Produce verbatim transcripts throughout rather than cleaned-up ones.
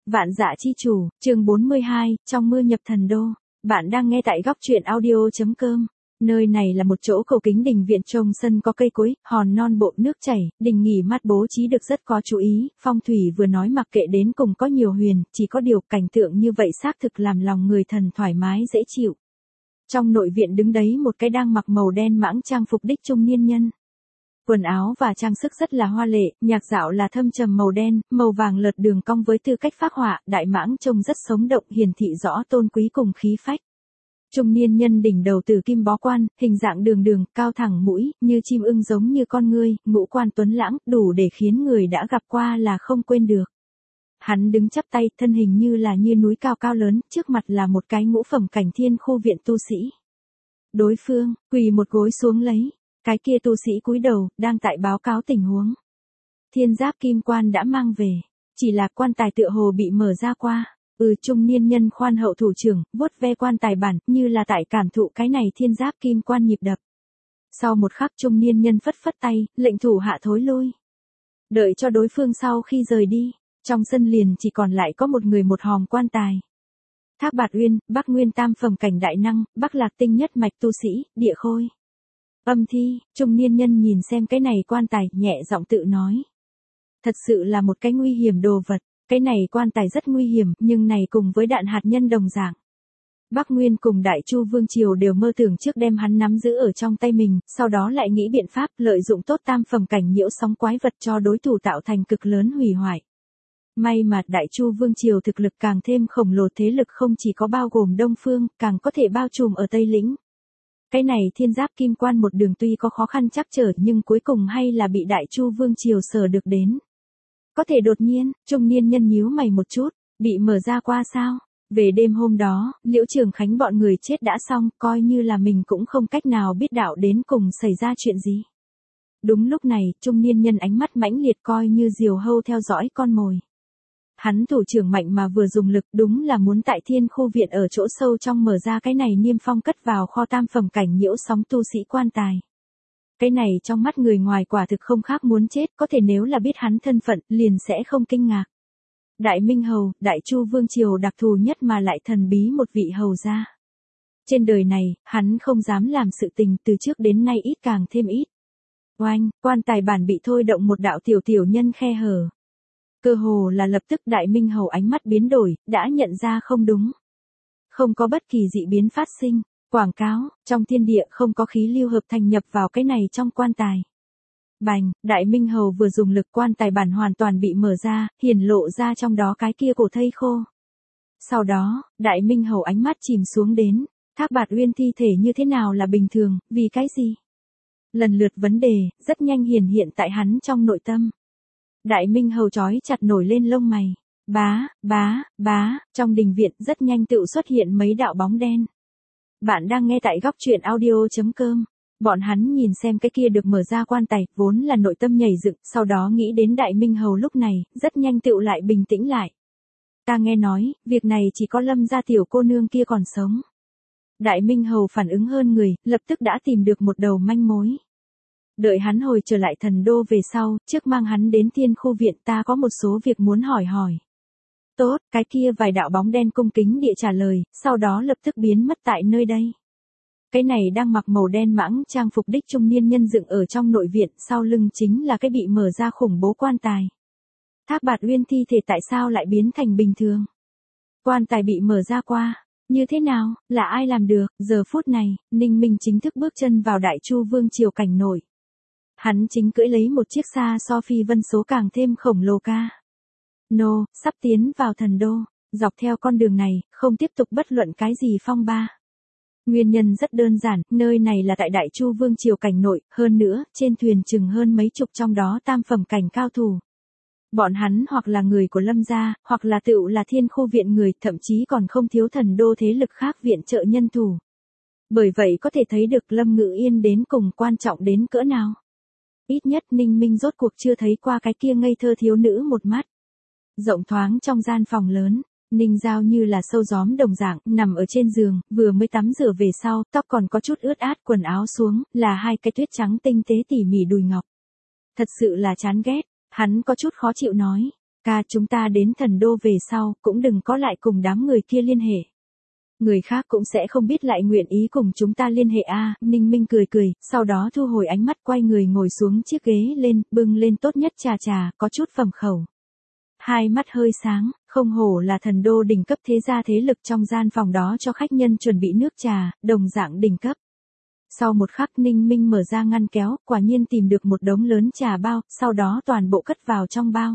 Vạn Dạ Chi Chủ, chương bốn mươi hai, trong mưa nhập thần đô. Bạn đang nghe tại góc truyện audio chấm com. Nơi này là một chỗ cầu kính đình viện trồng sân có cây cối, hòn non bộ nước chảy, đình nghỉ mát bố trí được rất có chú ý, phong thủy vừa nói mặc kệ đến cùng có nhiều huyền, chỉ có điều cảnh tượng như vậy xác thực làm lòng người thần thoải mái dễ chịu. Trong nội viện đứng đấy một cái đang mặc màu đen mãng trang phục đích trung niên nhân. Quần áo và trang sức rất là hoa lệ, nhạc dạo là thâm trầm màu đen, màu vàng lợt đường cong với tư cách phác họa, đại mãng trông rất sống động, hiển thị rõ tôn quý cùng khí phách. Trung niên nhân đỉnh đầu tử kim bó quan, hình dạng đường đường, cao thẳng mũi, như chim ưng giống như con ngươi, ngũ quan tuấn lãng, đủ để khiến người đã gặp qua là không quên được. Hắn đứng chắp tay, thân hình như là như núi cao cao lớn, trước mặt là một cái ngũ phẩm cảnh thiên khu viện tu sĩ. Đối phương, quỳ một gối xuống lấy. Cái kia tu sĩ cúi đầu, đang tại báo cáo tình huống. Thiên giáp kim quan đã mang về, chỉ là quan tài tựa hồ bị mở ra qua. Ừ, trung niên nhân khoan hậu thủ trưởng, vuốt ve quan tài bản, như là tại cảm thụ cái này thiên giáp kim quan nhịp đập. Sau một khắc trung niên nhân phất phất tay, lệnh thủ hạ thối lui. Đợi cho đối phương sau khi rời đi, trong sân liền chỉ còn lại có một người một hòm quan tài. Thác Bạt Uyên, Bắc Nguyên tam phẩm cảnh đại năng, Bắc Lạc tinh nhất mạch tu sĩ, Địa Khôi. Âm thi, trung niên nhân nhìn xem cái này quan tài, nhẹ giọng tự nói. Thật sự là một cái nguy hiểm đồ vật, cái này quan tài rất nguy hiểm, nhưng này cùng với đạn hạt nhân đồng dạng. Bắc Nguyên cùng Đại Chu Vương Triều đều mơ tưởng trước đem hắn nắm giữ ở trong tay mình, sau đó lại nghĩ biện pháp lợi dụng tốt tam phẩm cảnh nhiễu sóng quái vật cho đối thủ tạo thành cực lớn hủy hoại. May mà Đại Chu Vương Triều thực lực càng thêm khổng lồ, thế lực không chỉ có bao gồm Đông Phương, càng có thể bao trùm ở Tây Lĩnh. Cái này thiên giáp kim quan một đường tuy có khó khăn trắc trở nhưng cuối cùng hay là bị Đại Chu Vương Triều sở được đến. Có thể đột nhiên, trung niên nhân nhíu mày một chút, bị mở ra qua sao? Về đêm hôm đó, Liễu Trường Khánh bọn người chết đã xong, coi như là mình cũng không cách nào biết đạo đến cùng xảy ra chuyện gì. Đúng lúc này, trung niên nhân ánh mắt mãnh liệt coi như diều hâu theo dõi con mồi. Hắn thủ trưởng mạnh mà vừa dùng lực, đúng là muốn tại thiên khu viện ở chỗ sâu trong mở ra cái này niêm phong cất vào kho tam phẩm cảnh nhiễu sóng tu sĩ quan tài. Cái này trong mắt người ngoài quả thực không khác muốn chết, có thể nếu là biết hắn thân phận, liền sẽ không kinh ngạc. Đại Minh Hầu, Đại Chu Vương Triều đặc thù nhất mà lại thần bí một vị hầu gia. Trên đời này, hắn không dám làm sự tình, từ trước đến nay ít càng thêm ít. Oanh, quan tài bản bị thôi động một đạo tiểu tiểu nhân khe hở. Cơ hồ là lập tức Đại Minh Hầu ánh mắt biến đổi, đã nhận ra không đúng. Không có bất kỳ dị biến phát sinh, quảng cáo, trong thiên địa không có khí lưu hợp thành nhập vào cái này trong quan tài. Bành, Đại Minh Hầu vừa dùng lực quan tài bản hoàn toàn bị mở ra, hiển lộ ra trong đó cái kia cổ thây khô. Sau đó, Đại Minh Hầu ánh mắt chìm xuống đến, Thác Bạt Uyên thi thể như thế nào là bình thường, vì cái gì? Lần lượt vấn đề, rất nhanh hiển hiện tại hắn trong nội tâm. Đại Minh Hầu chói chặt nổi lên lông mày. Bá, bá, bá, trong đình viện rất nhanh tự xuất hiện mấy đạo bóng đen. Bạn đang nghe tại góc truyện audio chấm com. Bọn hắn nhìn xem cái kia được mở ra quan tài, vốn là nội tâm nhảy dựng, sau đó nghĩ đến Đại Minh Hầu lúc này, rất nhanh tự lại bình tĩnh lại. Ta nghe nói, việc này chỉ có Lâm gia tiểu cô nương kia còn sống. Đại Minh Hầu phản ứng hơn người, lập tức đã tìm được một đầu manh mối. Đợi hắn hồi trở lại thần đô về sau, trước mang hắn đến thiên khu viện, ta có một số việc muốn hỏi hỏi. Tốt, cái kia vài đạo bóng đen cung kính địa trả lời, sau đó lập tức biến mất tại nơi đây. Cái này đang mặc màu đen mãng trang phục đích trung niên nhân dựng ở trong nội viện, sau lưng chính là cái bị mở ra khủng bố quan tài. Thác Bạt Uyên thi thể tại sao lại biến thành bình thường? Quan tài bị mở ra qua, như thế nào, là ai làm được? Giờ phút này, Ninh Minh chính thức bước chân vào Đại Chu Vương Triều cảnh nội. Hắn chính cưỡi lấy một chiếc xa so phi vân số càng thêm khổng lồ ca. Nô, sắp tiến vào thần đô, dọc theo con đường này, không tiếp tục bất luận cái gì phong ba. Nguyên nhân rất đơn giản, nơi này là tại Đại Chu Vương Triều cảnh nội, hơn nữa, trên thuyền chừng hơn mấy chục trong đó tam phẩm cảnh cao thủ. Bọn hắn hoặc là người của Lâm gia, hoặc là tựu là thiên khu viện người, thậm chí còn không thiếu thần đô thế lực khác viện trợ nhân thủ. Bởi vậy có thể thấy được Lâm Ngự Yên đến cùng quan trọng đến cỡ nào. Ít nhất Ninh Minh rốt cuộc chưa thấy qua cái kia ngây thơ thiếu nữ một mắt. Rộng thoáng trong gian phòng lớn, Ninh Giao như là sâu gióm đồng dạng, nằm ở trên giường, vừa mới tắm rửa về sau, tóc còn có chút ướt át, quần áo xuống, là hai cái tuyết trắng tinh tế tỉ mỉ đùi ngọc. Thật sự là chán ghét, hắn có chút khó chịu nói. Ca, chúng ta đến thần đô về sau, cũng đừng có lại cùng đám người kia liên hệ. Người khác cũng sẽ không biết lại nguyện ý cùng chúng ta liên hệ a. À, Ninh Minh cười cười, sau đó thu hồi ánh mắt quay người ngồi xuống chiếc ghế lên, bưng lên tốt nhất trà trà, có chút phẩm khẩu. Hai mắt hơi sáng, không hổ là thần đô đỉnh cấp thế gia thế lực trong gian phòng đó cho khách nhân chuẩn bị nước trà, đồng dạng đỉnh cấp. Sau một khắc Ninh Minh mở ra ngăn kéo, quả nhiên tìm được một đống lớn trà bao, sau đó toàn bộ cất vào trong bao.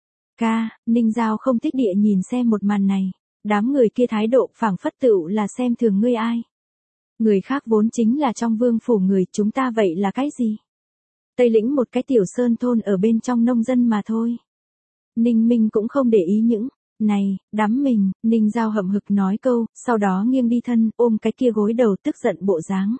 Ca, Ninh Giao không thích địa nhìn xem một màn này. Đám người kia thái độ phảng phất tựu là xem thường ngươi ai. Người khác vốn chính là trong vương phủ người, chúng ta vậy là cái gì? Tây Lĩnh một cái tiểu sơn thôn ở bên trong nông dân mà thôi. Ninh Minh cũng không để ý những này, đám mình, Ninh Giao hậm hực nói câu, sau đó nghiêng đi thân, ôm cái kia gối đầu tức giận bộ dáng.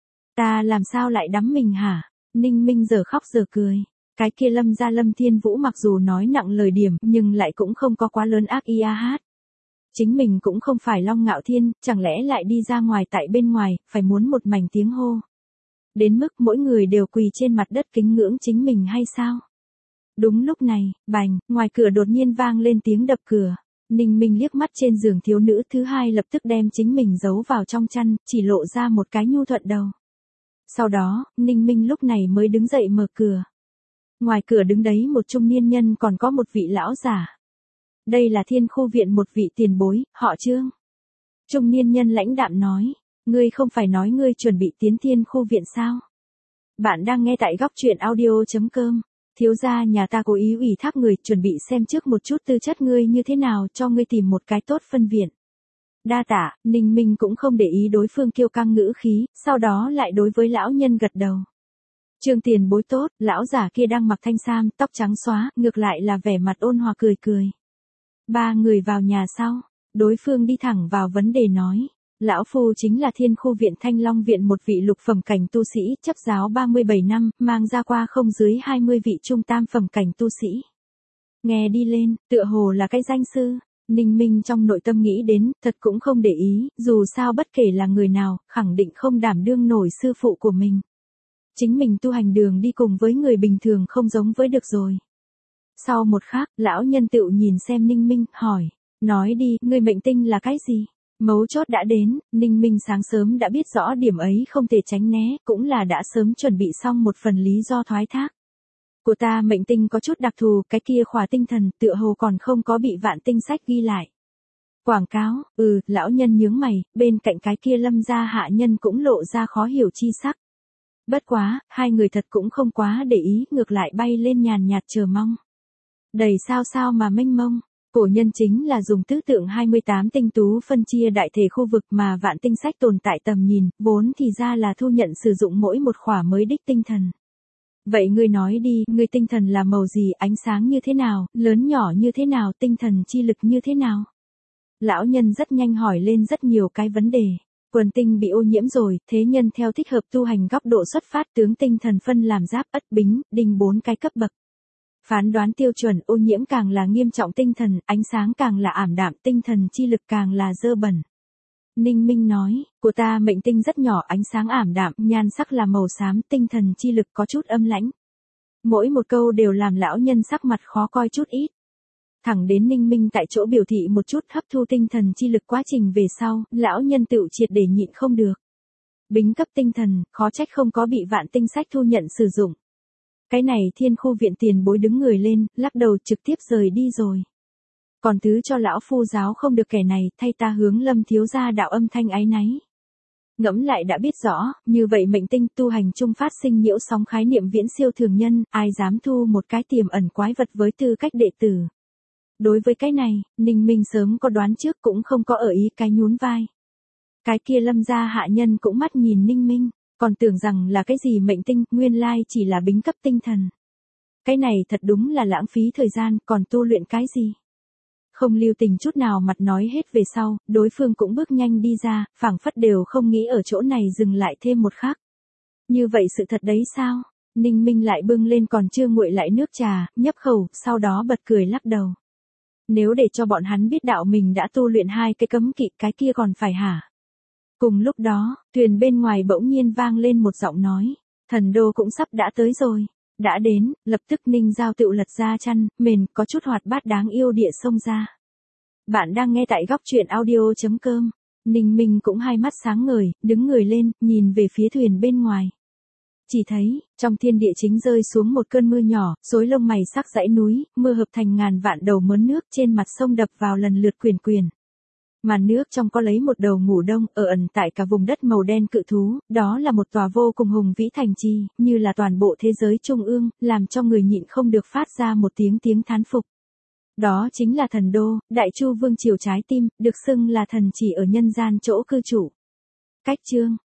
Ta làm sao lại đắm mình hả? Ninh Minh giờ khóc giờ cười. Cái kia Lâm gia Lâm Thiên Vũ mặc dù nói nặng lời điểm, nhưng lại cũng không có quá lớn ác ý a hát. Chính mình cũng không phải Long Ngạo Thiên, chẳng lẽ lại đi ra ngoài tại bên ngoài, phải muốn một mảnh tiếng hô. Đến mức mỗi người đều quỳ trên mặt đất kính ngưỡng chính mình hay sao? Đúng lúc này, bành, ngoài cửa đột nhiên vang lên tiếng đập cửa. Ninh Minh liếc mắt trên giường thiếu nữ thứ hai lập tức đem chính mình giấu vào trong chăn, chỉ lộ ra một cái nhu thuận đầu. Sau đó, Ninh Minh lúc này mới đứng dậy mở cửa. Ngoài cửa đứng đấy một trung niên nhân còn có một vị lão giả. Đây là Thiên Khu viện một vị tiền bối, họ Trương. Trung niên nhân lãnh đạm nói, ngươi không phải nói ngươi chuẩn bị tiến Thiên Khu viện sao? Bạn đang nghe tại góc truyện audio chấm com. Thiếu gia nhà ta cố ý ủy thác người chuẩn bị xem trước một chút tư chất ngươi như thế nào cho ngươi tìm một cái tốt phân viện. Đa tạ, Ninh Minh cũng không để ý đối phương kiêu căng ngữ khí, sau đó lại đối với lão nhân gật đầu. Trương tiền bối tốt, lão giả kia đang mặc thanh sam, tóc trắng xóa, ngược lại là vẻ mặt ôn hòa cười cười. Ba người vào nhà sau, đối phương đi thẳng vào vấn đề nói. Lão phu chính là Thiên Khu viện Thanh Long viện một vị lục phẩm cảnh tu sĩ, chấp giáo ba mươi bảy năm, mang ra qua không dưới hai mươi vị trung tam phẩm cảnh tu sĩ. Nghe đi lên, tựa hồ là cái danh sư. Ninh Minh trong nội tâm nghĩ đến, thật cũng không để ý, dù sao bất kể là người nào, khẳng định không đảm đương nổi sư phụ của mình. Chính mình tu hành đường đi cùng với người bình thường không giống với được rồi. Sau một khắc, lão nhân tựu nhìn xem Ninh Minh, hỏi, nói đi, ngươi mệnh tinh là cái gì? Mấu chốt đã đến, Ninh Minh sáng sớm đã biết rõ điểm ấy không thể tránh né, cũng là đã sớm chuẩn bị xong một phần lý do thoái thác. Của ta mệnh tinh có chút đặc thù, cái kia khỏa tinh thần, tựa hồ còn không có bị vạn tinh sách ghi lại. Quảng cáo, ừ, lão nhân nhướng mày, bên cạnh cái kia Lâm gia hạ nhân cũng lộ ra khó hiểu chi sắc. Bất quá, hai người thật cũng không quá để ý, ngược lại bay lên nhàn nhạt chờ mong. Đầy sao sao mà mênh mông. Cổ nhân chính là dùng tứ tượng hai mươi tám tinh tú phân chia đại thể khu vực mà vạn tinh sách tồn tại tầm nhìn, vốn thì ra là thu nhận sử dụng mỗi một khỏa mới đích tinh thần. Vậy ngươi nói đi, ngươi tinh thần là màu gì, ánh sáng như thế nào, lớn nhỏ như thế nào, tinh thần chi lực như thế nào? Lão nhân rất nhanh hỏi lên rất nhiều cái vấn đề. Quần tinh bị ô nhiễm rồi, thế nhân theo thích hợp tu hành góc độ xuất phát tướng tinh thần phân làm giáp, ất, bính, đinh bốn cái cấp bậc. Phán đoán tiêu chuẩn ô nhiễm càng là nghiêm trọng tinh thần, ánh sáng càng là ảm đạm, tinh thần chi lực càng là dơ bẩn. Ninh Minh nói, của ta mệnh tinh rất nhỏ, ánh sáng ảm đạm, nhan sắc là màu xám, tinh thần chi lực có chút âm lãnh. Mỗi một câu đều làm lão nhân sắc mặt khó coi chút ít. Thẳng đến Ninh Minh tại chỗ biểu thị một chút hấp thu tinh thần chi lực quá trình về sau, lão nhân tựu triệt để nhịn không được. Bính cấp tinh thần, khó trách không có bị vạn tinh sách thu nhận sử dụng. Cái này Thiên Khu viện tiền bối đứng người lên, lắc đầu trực tiếp rời đi rồi. Còn thứ cho lão phu giáo không được kẻ này, thay ta hướng Lâm thiếu gia đạo âm thanh áy náy. Ngẫm lại đã biết rõ, như vậy mệnh tinh tu hành chung phát sinh nhiễu sóng khái niệm viễn siêu thường nhân, ai dám thu một cái tiềm ẩn quái vật với tư cách đệ tử. Đối với cái này, Ninh Minh sớm có đoán trước cũng không có ở ý cái nhún vai. Cái kia Lâm gia hạ nhân cũng mắt nhìn Ninh Minh. Còn tưởng rằng là cái gì mệnh tinh, nguyên lai chỉ là bính cấp tinh thần. Cái này thật đúng là lãng phí thời gian, còn tu luyện cái gì? Không lưu tình chút nào mặt nói hết về sau, đối phương cũng bước nhanh đi ra, phảng phất đều không nghĩ ở chỗ này dừng lại thêm một khắc. Như vậy sự thật đấy sao? Ninh Minh lại bưng lên còn chưa nguội lại nước trà, nhấp khẩu, sau đó bật cười lắc đầu. Nếu để cho bọn hắn biết đạo mình đã tu luyện hai cái cấm kỵ, cái kia còn phải hả? Cùng lúc đó, thuyền bên ngoài bỗng nhiên vang lên một giọng nói, thần đô cũng sắp đã tới rồi. Đã đến, lập tức Ninh Giao tựu lật ra chăn, mền, có chút hoạt bát đáng yêu địa xông ra. Bạn đang nghe tại góc truyện audio.com. Ninh Minh cũng hai mắt sáng ngời, đứng người lên, nhìn về phía thuyền bên ngoài. Chỉ thấy, trong thiên địa chính rơi xuống một cơn mưa nhỏ, rối lông mày sắc dãy núi, mưa hợp thành ngàn vạn đầu mớn nước trên mặt sông đập vào lần lượt quyển quyển. Màn nước trong có lấy một đầu ngủ đông ở ẩn tại cả vùng đất màu đen cự thú, đó là một tòa vô cùng hùng vĩ thành trì, như là toàn bộ thế giới trung ương, làm cho người nhịn không được phát ra một tiếng tiếng thán phục. Đó chính là thần đô, Đại Chu vương triều trái tim, được xưng là thần chỉ ở nhân gian chỗ cư chủ. Cách chương,